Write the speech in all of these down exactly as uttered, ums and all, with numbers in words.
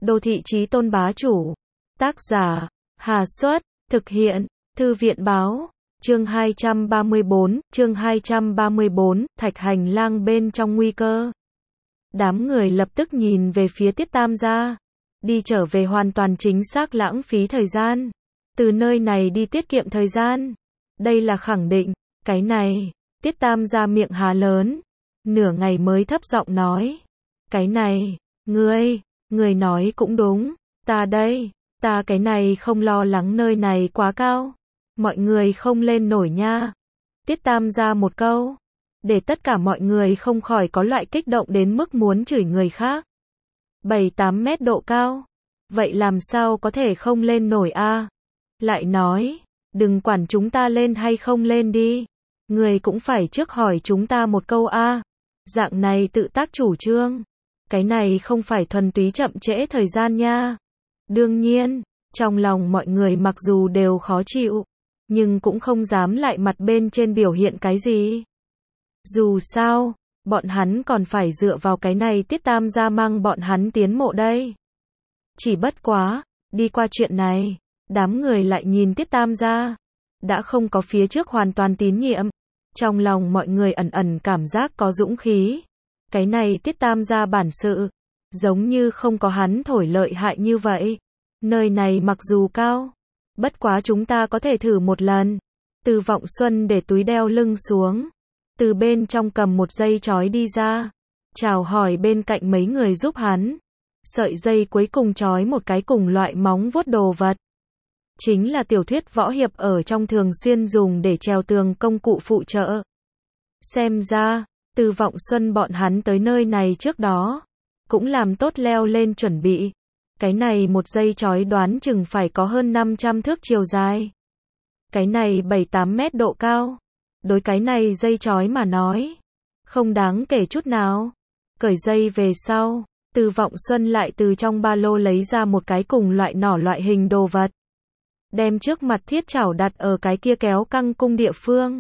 Đô thị chí tôn bá chủ. Tác giả, Hà Xuất, thực hiện, Thư viện báo. Chương hai trăm ba mươi bốn, chương hai trăm ba mươi bốn, thạch hành lang bên trong nguy cơ. Đám người lập tức nhìn về phía Tiết Tam gia. Đi trở về hoàn toàn chính xác lãng phí thời gian. Từ nơi này đi tiết kiệm thời gian. Đây là khẳng định. Cái này, Tiết Tam gia miệng há lớn. Nửa ngày mới thấp giọng nói. Cái này, ngươi, ngươi nói cũng đúng. Ta đây, ta cái này không lo lắng nơi này quá cao. Mọi người không lên nổi nha. Tiết Tam gia một câu. Để tất cả mọi người không khỏi có loại kích động đến mức muốn chửi người khác. bảy tám mét độ cao. Vậy làm sao có thể không lên nổi a? Lại nói, đừng quản chúng ta lên hay không lên đi. Người cũng phải trước hỏi chúng ta một câu a. Dạng này tự tác chủ trương. Cái này không phải thuần túy chậm trễ thời gian nha. Đương nhiên, trong lòng mọi người mặc dù đều khó chịu, nhưng cũng không dám lại mặt bên trên biểu hiện cái gì. Dù sao, bọn hắn còn phải dựa vào cái này Tiết Tam gia mang bọn hắn tiến mộ đây. Chỉ bất quá, đi qua chuyện này, đám người lại nhìn Tiết Tam gia, đã không có phía trước hoàn toàn tín nhiệm. Trong lòng mọi người ẩn ẩn cảm giác có dũng khí. Cái này Tiết Tam gia bản sự, giống như không có hắn thổi lợi hại như vậy. Nơi này mặc dù cao, bất quá chúng ta có thể thử một lần. Từ Vọng Xuân để túi đeo lưng xuống, từ bên trong cầm một dây chói đi ra, chào hỏi bên cạnh mấy người giúp hắn. Sợi dây cuối cùng chói một cái cùng loại móng vuốt đồ vật. Chính là tiểu thuyết võ hiệp ở trong thường xuyên dùng để trèo tường công cụ phụ trợ. Xem ra, Từ Vọng Xuân bọn hắn tới nơi này trước đó, cũng làm tốt leo lên chuẩn bị. Cái này một dây chói đoán chừng phải có hơn năm trăm thước chiều dài. Cái này bảy tám mét độ cao. Đối cái này dây chói mà nói, không đáng kể chút nào. Cởi dây về sau, Từ Vọng Xuân lại từ trong ba lô lấy ra một cái cùng loại nỏ loại hình đồ vật. Đem trước mặt thiết chảo đặt ở cái kia kéo căng cung địa phương.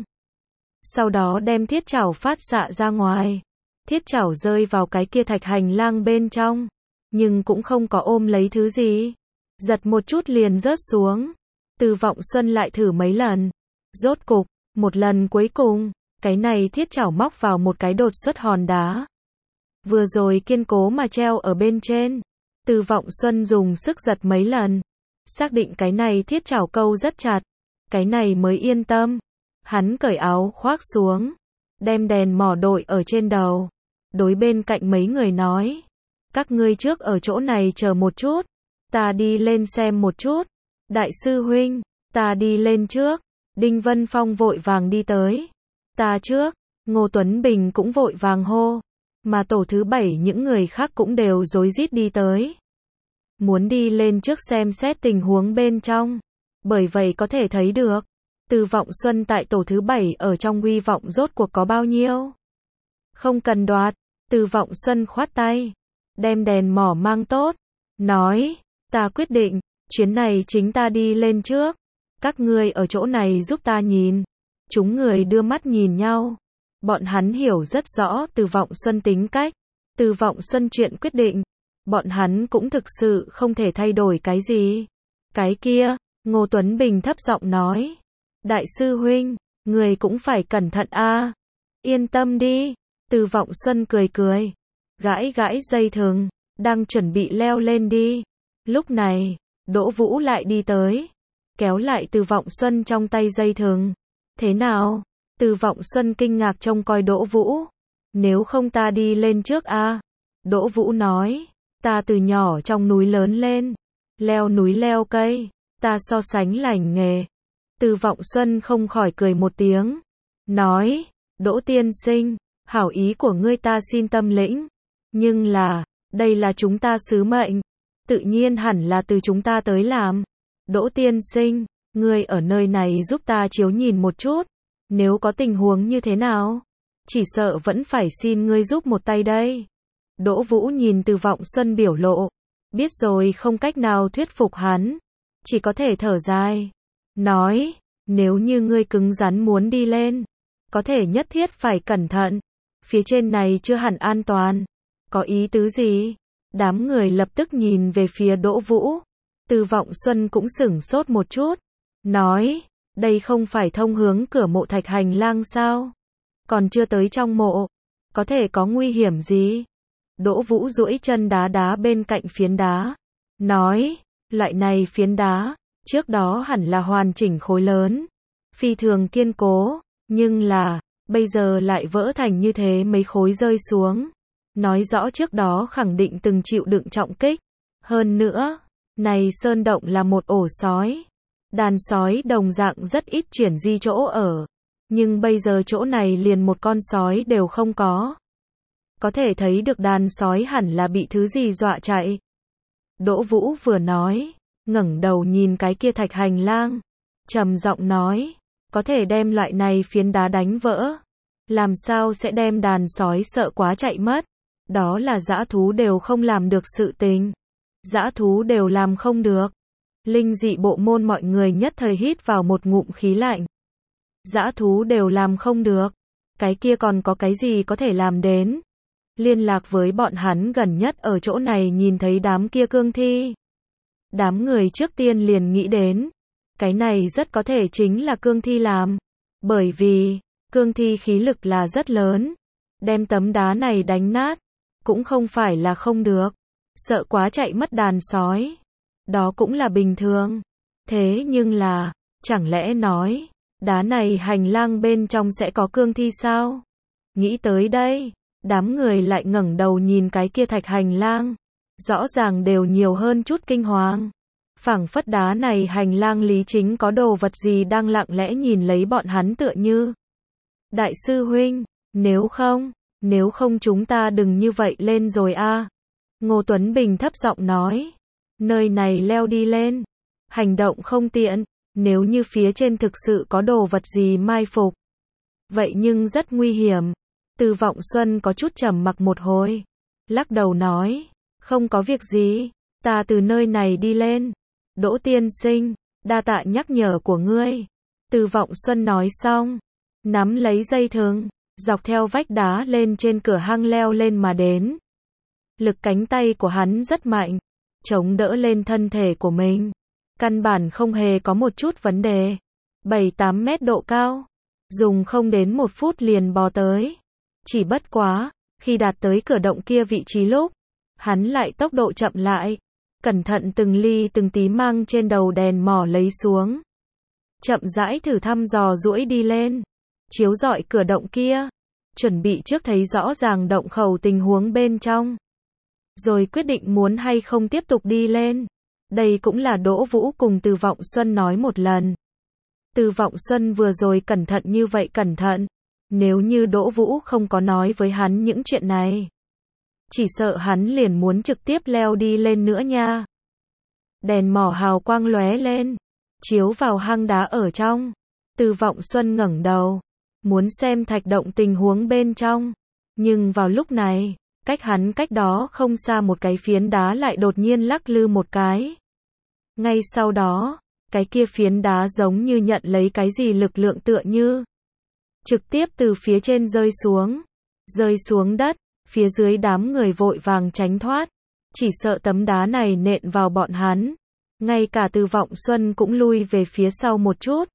Sau đó đem thiết chảo phát xạ ra ngoài. Thiết chảo rơi vào cái kia thạch hành lang bên trong. Nhưng cũng không có ôm lấy thứ gì. Giật một chút liền rớt xuống. Từ Vọng Xuân lại thử mấy lần. Rốt cục, một lần cuối cùng, cái này thiết chảo móc vào một cái đột xuất hòn đá. Vừa rồi kiên cố mà treo ở bên trên. Từ Vọng Xuân dùng sức giật mấy lần. Xác định cái này thiết chảo câu rất chặt. Cái này mới yên tâm. Hắn cởi áo khoác xuống. Đem đèn mỏ đội ở trên đầu. Đối bên cạnh mấy người nói. Các ngươi trước ở chỗ này chờ một chút. Ta đi lên xem một chút. Đại sư huynh, ta đi lên trước. Đinh Vân Phong vội vàng đi tới. Ta trước. Ngô Tuấn Bình cũng vội vàng hô. Mà tổ thứ bảy những người khác cũng đều rối rít đi tới. Muốn đi lên trước xem xét tình huống bên trong. Bởi vậy có thể thấy được. Từ Vọng Xuân tại tổ thứ bảy ở trong uy vọng rốt cuộc có bao nhiêu. Không cần đoạt. Từ Vọng Xuân khoát tay. Đem đèn mỏ mang tốt. Nói. Ta quyết định. Chuyến này chính ta đi lên trước. Các ngươi ở chỗ này giúp ta nhìn. Chúng người đưa mắt nhìn nhau. Bọn hắn hiểu rất rõ Từ Vọng Xuân tính cách. Từ Vọng Xuân chuyện quyết định. Bọn hắn cũng thực sự không thể thay đổi cái gì. Cái kia, Ngô Tuấn Bình thấp giọng nói. Đại sư huynh, người cũng phải cẩn thận a. Yên tâm đi. Từ Vọng Xuân cười cười. Gãi gãi dây thừng. Đang chuẩn bị leo lên đi. Lúc này, Đỗ Vũ lại đi tới. Kéo lại Từ Vọng Xuân trong tay dây thừng. Thế nào? Từ Vọng Xuân kinh ngạc trông coi Đỗ Vũ. Nếu không ta đi lên trước a. Đỗ Vũ nói. Ta từ nhỏ trong núi lớn lên. Leo núi leo cây. Ta so sánh lành nghề. Từ Vọng Xuân không khỏi cười một tiếng. Nói. Đỗ tiên sinh. Hảo ý của ngươi ta xin tâm lĩnh. Nhưng là. Đây là chúng ta sứ mệnh. Tự nhiên hẳn là từ chúng ta tới làm. Đỗ tiên sinh. Ngươi ở nơi này giúp ta chiếu nhìn một chút. Nếu có tình huống như thế nào. Chỉ sợ vẫn phải xin ngươi giúp một tay đây. Đỗ Vũ nhìn Từ Vọng Xuân biểu lộ. Biết rồi không cách nào thuyết phục hắn. Chỉ có thể thở dài. Nói. Nếu như ngươi cứng rắn muốn đi lên. Có thể nhất thiết phải cẩn thận. Phía trên này chưa hẳn an toàn. Có ý tứ gì? Đám người lập tức nhìn về phía Đỗ Vũ. Từ Vọng Xuân cũng sửng sốt một chút. Nói, đây không phải thông hướng cửa mộ Thạch Hành Lang sao? Còn chưa tới trong mộ. Có thể có nguy hiểm gì? Đỗ Vũ duỗi chân đá đá bên cạnh phiến đá. Nói, loại này phiến đá, trước đó hẳn là hoàn chỉnh khối lớn. Phi thường kiên cố, nhưng là, bây giờ lại vỡ thành như thế mấy khối rơi xuống. Nói rõ trước đó khẳng định từng chịu đựng trọng kích. Hơn nữa, này sơn động là một ổ sói. Đàn sói đồng dạng rất ít chuyển di chỗ ở. Nhưng bây giờ chỗ này liền một con sói đều không có. Có thể thấy được đàn sói hẳn là bị thứ gì dọa chạy. Đỗ Vũ vừa nói, ngẩng đầu nhìn cái kia Thạch Hành Lang, trầm giọng nói, có thể đem loại này phiến đá đánh vỡ. Làm sao sẽ đem đàn sói sợ quá chạy mất? Đó là dã thú đều không làm được sự tình. Dã thú đều làm không được. Linh dị bộ môn mọi người nhất thời hít vào một ngụm khí lạnh. Dã thú đều làm không được. Cái kia còn có cái gì có thể làm đến? Liên lạc với bọn hắn gần nhất ở chỗ này nhìn thấy đám kia cương thi. Đám người trước tiên liền nghĩ đến. Cái này rất có thể chính là cương thi làm. Bởi vì, cương thi khí lực là rất lớn. Đem tấm đá này đánh nát. Cũng không phải là không được. Sợ quá chạy mất đàn sói. Đó cũng là bình thường. Thế nhưng là, chẳng lẽ nói, đá này hành lang bên trong sẽ có cương thi sao? Nghĩ tới đây, đám người lại ngẩng đầu nhìn cái kia Thạch Hành Lang. Rõ ràng đều nhiều hơn chút kinh hoàng. Phảng phất đá này hành lang lý chính có đồ vật gì đang lặng lẽ nhìn lấy bọn hắn tựa như. Đại sư huynh, nếu không, nếu không chúng ta đừng như vậy lên rồi a. Ngô Tuấn Bình thấp giọng nói. Nơi này leo đi lên. Hành động không tiện. Nếu như phía trên thực sự có đồ vật gì mai phục. Vậy nhưng rất nguy hiểm. Từ Vọng Xuân có chút trầm mặc một hồi. Lắc đầu nói. Không có việc gì. Ta từ nơi này đi lên. Đỗ tiên sinh. Đa tạ nhắc nhở của ngươi. Từ Vọng Xuân nói xong. Nắm lấy dây thừng. Dọc theo vách đá lên trên cửa hang leo lên mà đến. Lực cánh tay của hắn rất mạnh. Chống đỡ lên thân thể của mình. Căn bản không hề có một chút vấn đề. bảy tám mét độ cao. Dùng không đến một phút liền bò tới. Chỉ bất quá, khi đạt tới cửa động kia vị trí lúc, hắn lại tốc độ chậm lại. Cẩn thận từng ly từng tí mang trên đầu đèn mỏ lấy xuống. Chậm rãi thử thăm dò duỗi đi lên. Chiếu rọi cửa động kia. Chuẩn bị trước thấy rõ ràng động khẩu tình huống bên trong. Rồi quyết định muốn hay không tiếp tục đi lên. Đây cũng là Đỗ Vũ cùng Từ Vọng Xuân nói một lần. Từ Vọng Xuân vừa rồi cẩn thận như vậy cẩn thận. Nếu như Đỗ Vũ không có nói với hắn những chuyện này. Chỉ sợ hắn liền muốn trực tiếp leo đi lên nữa nha. Đèn mỏ hào quang lóe lên. Chiếu vào hang đá ở trong. Từ Vọng Xuân ngẩng đầu. Muốn xem thạch động tình huống bên trong. Nhưng vào lúc này, cách hắn cách đó không xa một cái phiến đá lại đột nhiên lắc lư một cái. Ngay sau đó, cái kia phiến đá giống như nhận lấy cái gì lực lượng tựa như. Trực tiếp từ phía trên rơi xuống. Rơi xuống đất, phía dưới đám người vội vàng tránh thoát. Chỉ sợ tấm đá này nện vào bọn hắn. Ngay cả Từ Vọng Xuân cũng lui về phía sau một chút.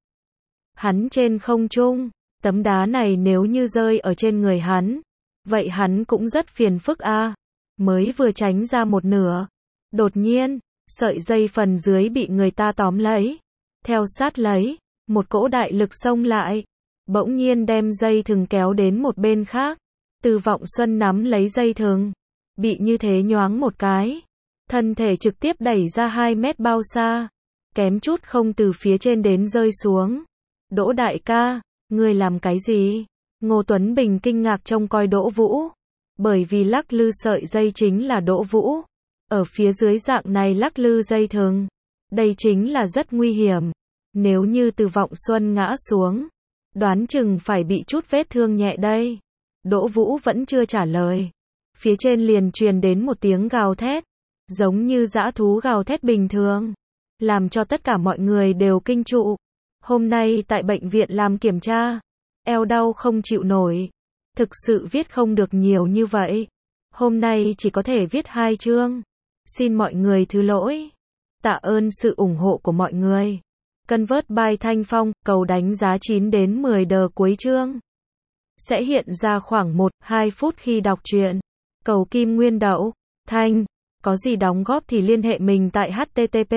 Hắn trên không trung, tấm đá này nếu như rơi ở trên người hắn. Vậy hắn cũng rất phiền phức a. Mới vừa tránh ra một nửa. Đột nhiên, sợi dây phần dưới bị người ta tóm lấy. Theo sát lấy, một cỗ đại lực xông lại. Bỗng nhiên đem dây thừng kéo đến một bên khác. Từ Vọng Xuân nắm lấy dây thừng. Bị như thế nhoáng một cái. Thân thể trực tiếp đẩy ra hai mét bao xa. Kém chút không từ phía trên đến rơi xuống. Đỗ đại ca, ngươi làm cái gì? Ngô Tuấn Bình kinh ngạc trông coi Đỗ Vũ. Bởi vì lắc lư sợi dây chính là Đỗ Vũ. Ở phía dưới dạng này lắc lư dây thừng. Đây chính là rất nguy hiểm. Nếu như Từ Vọng Xuân ngã xuống. Đoán chừng phải bị chút vết thương nhẹ đây. Đỗ Vũ vẫn chưa trả lời. Phía trên liền truyền đến một tiếng gào thét. Giống như dã thú gào thét bình thường. Làm cho tất cả mọi người đều kinh trụ. Hôm nay tại bệnh viện làm kiểm tra. Eo đau không chịu nổi. Thực sự viết không được nhiều như vậy. Hôm nay chỉ có thể viết hai chương. Xin mọi người thứ lỗi. Tạ ơn sự ủng hộ của mọi người. Convert by Thanh Phong, cầu đánh giá chín đến mười đờ cuối chương. Sẽ hiện ra khoảng một đến hai phút khi đọc truyện. Cầu Kim Nguyên Đậu. Thanh. Có gì đóng góp thì liên hệ mình tại http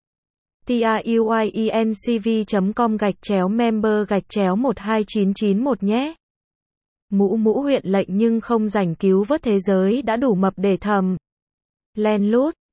truyencv chấm com gạch chéo member gạch chéo một hai chín chín một nhé. Mũ mũ huyện lệnh nhưng không rảnh cứu vớt thế giới đã đủ mập để thầm. Len lút.